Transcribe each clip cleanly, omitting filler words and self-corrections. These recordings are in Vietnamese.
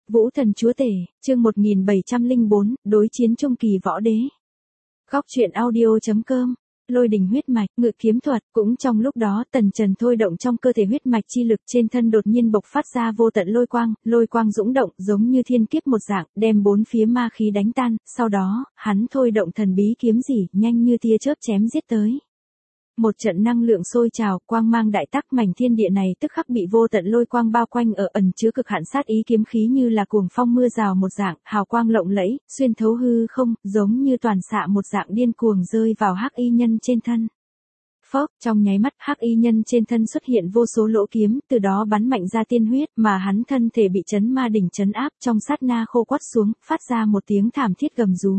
Vũ thần chúa tể, chương 1704, đối chiến trung kỳ võ đế. Góc truyện audio.com, lôi đình huyết mạch, ngự kiếm thuật, cũng trong lúc đó Tần Trần thôi động trong cơ thể huyết mạch chi lực trên thân đột nhiên bộc phát ra vô tận lôi quang dũng động giống như thiên kiếp một dạng, đem bốn phía ma khí đánh tan, sau đó, hắn thôi động thần bí kiếm gì, nhanh như tia chớp chém giết tới. Một trận năng lượng sôi trào, quang mang đại tắc, mảnh thiên địa này tức khắc bị vô tận lôi quang bao quanh, ở ẩn chứa cực hạn sát ý kiếm khí như là cuồng phong mưa rào một dạng, hào quang lộng lẫy, xuyên thấu hư không, giống như toàn xạ một dạng điên cuồng rơi vào hắc y nhân trên thân. Phốc, trong nháy mắt hắc y nhân trên thân xuất hiện vô số lỗ kiếm, từ đó bắn mạnh ra tiên huyết, mà hắn thân thể bị chấn ma đỉnh chấn áp, trong sát na khô quắt xuống, phát ra một tiếng thảm thiết gầm rú.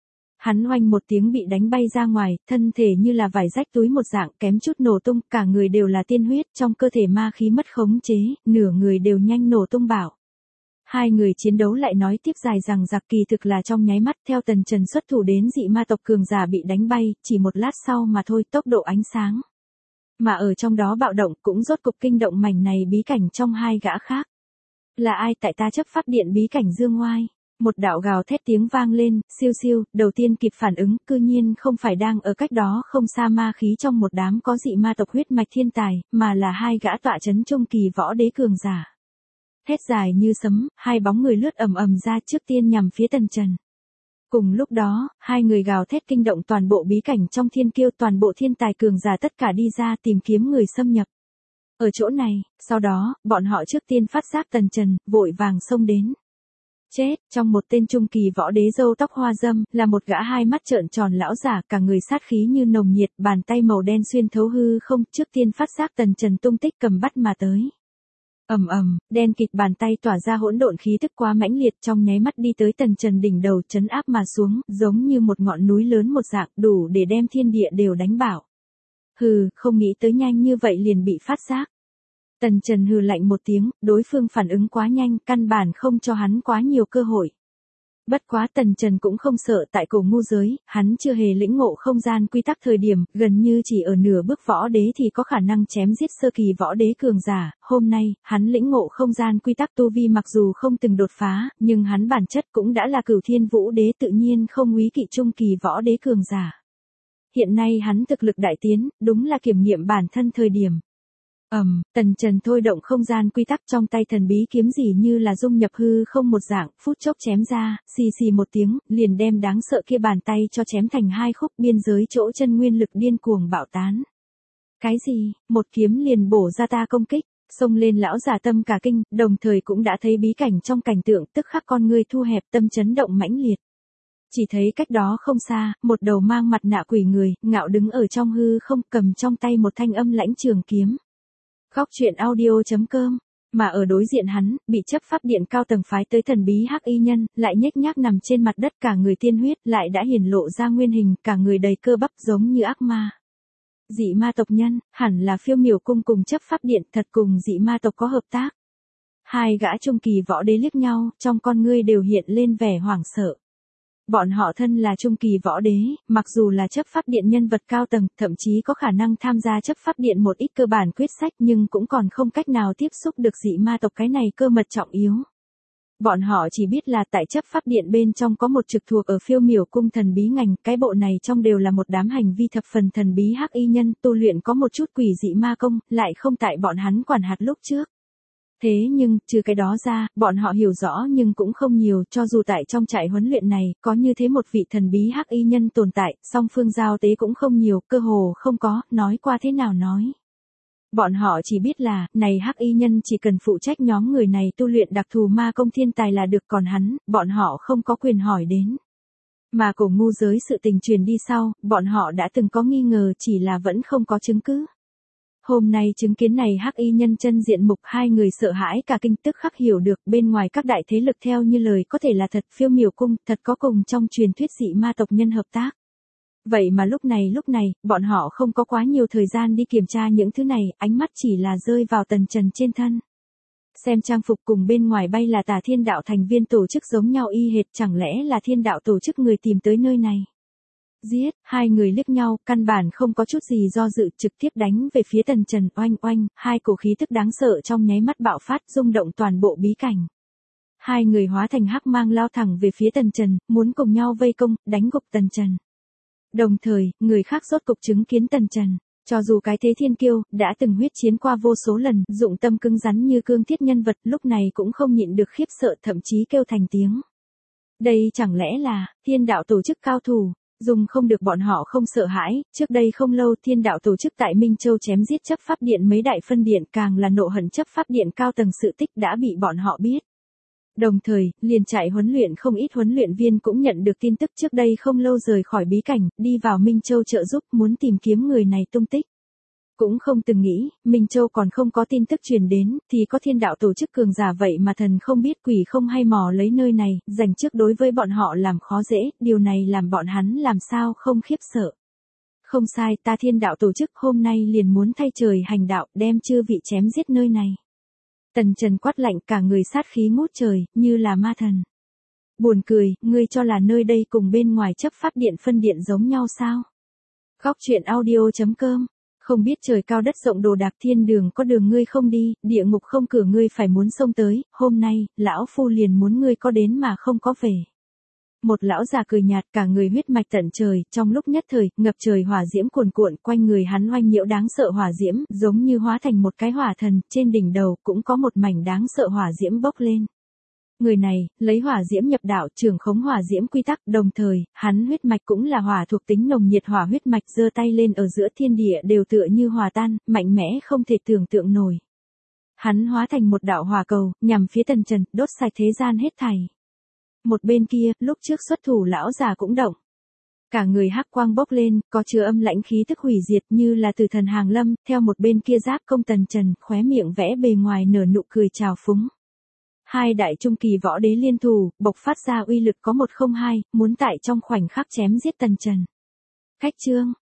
Hắn oanh một tiếng bị đánh bay ra ngoài, thân thể như là vải rách túi một dạng, kém chút nổ tung, cả người đều là tiên huyết, trong cơ thể ma khí mất khống chế, nửa người đều nhanh nổ tung bảo. Hai người chiến đấu lại nói tiếp dài rằng giặc, kỳ thực là trong nháy mắt, theo Tần Trần xuất thủ đến dị ma tộc cường giả bị đánh bay, chỉ một lát sau mà thôi, tốc độ ánh sáng. Mà ở trong đó bạo động cũng rốt cục kinh động mảnh này bí cảnh trong hai gã khác. Là ai? Tại ta chấp pháp điện bí cảnh dương oai. Một đạo gào thét tiếng vang lên, siêu siêu, đầu tiên kịp phản ứng, cư nhiên không phải đang ở cách đó không xa ma khí trong một đám có dị ma tộc huyết mạch thiên tài, mà là hai gã tọa chấn trung kỳ võ đế cường giả. Hét dài như sấm, hai bóng người lướt ầm ầm ra, trước tiên nhằm phía Tần Trần. Cùng lúc đó, hai người gào thét kinh động toàn bộ bí cảnh trong thiên kiêu, toàn bộ thiên tài cường giả tất cả đi ra tìm kiếm người xâm nhập. Ở chỗ này, sau đó, bọn họ trước tiên phát giác Tần Trần, vội vàng xông đến. Chết, trong một tên trung kỳ võ đế râu tóc hoa râm, là một gã hai mắt trợn tròn lão giả, cả người sát khí như nồng nhiệt, bàn tay màu đen xuyên thấu hư không, trước tiên phát giác Tần Trần tung tích cầm bắt mà tới. Ầm ầm, đen kịt bàn tay tỏa ra hỗn độn khí tức quá mãnh liệt, trong nháy mắt đi tới Tần Trần đỉnh đầu, trấn áp mà xuống, giống như một ngọn núi lớn một dạng, đủ để đem thiên địa đều đánh bảo. Hừ, không nghĩ tới nhanh như vậy liền bị phát giác. Tần Trần hừ lạnh một tiếng, đối phương phản ứng quá nhanh, căn bản không cho hắn quá nhiều cơ hội. Bất quá Tần Trần cũng không sợ, tại cổ ngu giới, hắn chưa hề lĩnh ngộ không gian quy tắc thời điểm, gần như chỉ ở nửa bước võ đế thì có khả năng chém giết sơ kỳ võ đế cường giả. Hôm nay, hắn lĩnh ngộ không gian quy tắc tu vi mặc dù không từng đột phá, nhưng hắn bản chất cũng đã là cửu thiên vũ đế, tự nhiên không úy kỵ trung kỳ võ đế cường giả. Hiện nay hắn thực lực đại tiến, đúng là kiểm nghiệm bản thân thời điểm. Tần Trần thôi động không gian quy tắc, trong tay thần bí kiếm gì như là dung nhập hư không một dạng, phút chốc chém ra, xì xì một tiếng, liền đem đáng sợ kia bàn tay cho chém thành hai khúc, biên giới chỗ chân nguyên lực điên cuồng bạo tán. Cái gì? Một kiếm liền bổ ra ta công kích, xông lên lão giả tâm cả kinh, đồng thời cũng đã thấy bí cảnh trong cảnh tượng, tức khắc con ngươi thu hẹp, tâm chấn động mãnh liệt. Chỉ thấy cách đó không xa, một đầu mang mặt nạ quỷ người, ngạo đứng ở trong hư không, cầm trong tay một thanh âm lãnh trường kiếm. Góc truyện audio.com, mà ở đối diện hắn, bị chấp pháp điện cao tầng phái tới thần bí hắc y nhân, lại nhếch nhác nằm trên mặt đất, cả người tiên huyết, lại đã hiển lộ ra nguyên hình, cả người đầy cơ bắp giống như ác ma. Dị ma tộc nhân, hẳn là Phiêu Miểu cung cùng chấp pháp điện, thật cùng dị ma tộc có hợp tác. Hai gã trung kỳ võ đế liếc nhau, trong con ngươi đều hiện lên vẻ hoảng sợ. Bọn họ thân là trung kỳ võ đế, mặc dù là chấp pháp điện nhân vật cao tầng, thậm chí có khả năng tham gia chấp pháp điện một ít cơ bản quyết sách, nhưng cũng còn không cách nào tiếp xúc được dị ma tộc cái này cơ mật trọng yếu. Bọn họ chỉ biết là tại chấp pháp điện bên trong có một trực thuộc ở Phiêu Miểu cung thần bí ngành, cái bộ này trong đều là một đám hành vi thập phần thần bí hắc y nhân, tu luyện có một chút quỷ dị ma công, lại không tại bọn hắn quản hạt lúc trước. Thế nhưng, trừ cái đó ra, bọn họ hiểu rõ nhưng cũng không nhiều, cho dù tại trong trại huấn luyện này, có như thế một vị thần bí hắc y nhân tồn tại, song phương giao tế cũng không nhiều, cơ hồ không có, nói qua thế nào nói. Bọn họ chỉ biết là, này hắc y nhân chỉ cần phụ trách nhóm người này tu luyện đặc thù ma công thiên tài là được, còn hắn, bọn họ không có quyền hỏi đến. Mà cổ ngu giới sự tình truyền đi sau, bọn họ đã từng có nghi ngờ, chỉ là vẫn không có chứng cứ. Hôm nay chứng kiến này hắc y nhân chân diện mục, hai người sợ hãi cả kinh, tức khắc hiểu được bên ngoài các đại thế lực theo như lời có thể là thật, Phiêu Miểu cung thật có cùng trong truyền thuyết dị ma tộc nhân hợp tác. Vậy mà lúc này, bọn họ không có quá nhiều thời gian đi kiểm tra những thứ này, ánh mắt chỉ là rơi vào Tần Trần trên thân. Xem trang phục cùng bên ngoài bay là Tà Thiên đạo thành viên tổ chức giống nhau y hệt, chẳng lẽ là Thiên đạo tổ chức người tìm tới nơi này. Giết, hai người liếc nhau, căn bản không có chút gì do dự, trực tiếp đánh về phía Tần Trần, oanh oanh, hai cổ khí tức đáng sợ trong nháy mắt bạo phát, rung động toàn bộ bí cảnh. Hai người hóa thành hắc mang lao thẳng về phía Tần Trần, muốn cùng nhau vây công, đánh gục Tần Trần. Đồng thời, người khác rốt cục chứng kiến Tần Trần. Cho dù cái thế thiên kiêu, đã từng huyết chiến qua vô số lần, dụng tâm cứng rắn như cương thiết nhân vật, lúc này cũng không nhịn được khiếp sợ, thậm chí kêu thành tiếng. Đây chẳng lẽ là thiên đạo tổ chức cao thủ, dùng không được bọn họ không sợ hãi. Trước đây không lâu thiên đạo tổ chức tại Minh Châu chém giết chấp pháp điện mấy đại phân điện, càng là nộ hận chấp pháp điện cao tầng sự tích đã bị bọn họ biết. Đồng thời, liền trại huấn luyện không ít huấn luyện viên cũng nhận được tin tức trước đây không lâu rời khỏi bí cảnh, đi vào Minh Châu trợ giúp, muốn tìm kiếm người này tung tích. Cũng không từng nghĩ, Minh Châu còn không có tin tức truyền đến, thì có thiên đạo tổ chức cường giả vậy mà thần không biết quỷ không hay mò lấy nơi này, dành trước đối với bọn họ làm khó dễ, điều này làm bọn hắn làm sao không khiếp sợ. Không sai, ta thiên đạo tổ chức hôm nay liền muốn thay trời hành đạo, đem chư vị chém giết nơi này. Tần Trần quát lạnh, cả người sát khí ngút trời, như là ma thần. Buồn cười, ngươi cho là nơi đây cùng bên ngoài chấp pháp điện phân điện giống nhau sao? Góc truyện audio.com. Không biết trời cao đất rộng đồ đạc, thiên đường có đường ngươi không đi, địa ngục không cửa ngươi phải muốn xông tới, hôm nay, lão phu liền muốn ngươi có đến mà không có về. Một lão già cười nhạt, cả người huyết mạch tận trời, trong lúc nhất thời, ngập trời hỏa diễm cuồn cuộn, quanh người hắn oanh nhiễu đáng sợ hỏa diễm, giống như hóa thành một cái hỏa thần, trên đỉnh đầu cũng có một mảnh đáng sợ hỏa diễm bốc lên. Người này, lấy hỏa diễm nhập đạo, trưởng khống hỏa diễm quy tắc, đồng thời, hắn huyết mạch cũng là hỏa thuộc tính nồng nhiệt hỏa huyết mạch, giơ tay lên ở giữa thiên địa đều tựa như hòa tan, mạnh mẽ không thể tưởng tượng nổi. Hắn hóa thành một đạo hỏa cầu, nhằm phía Tần Trần, đốt sạch thế gian hết thảy. Một bên kia, lúc trước xuất thủ lão già cũng động. Cả người hắc quang bốc lên, có chứa âm lãnh khí tức hủy diệt như là từ thần hàng lâm, theo một bên kia giáp công Tần Trần, khóe miệng vẽ bề ngoài nở nụ cười trào phúng. Hai đại trung kỳ võ đế liên thủ, bộc phát ra uy lực có 102, muốn tại trong khoảnh khắc chém giết Tần Trần. Cách chương.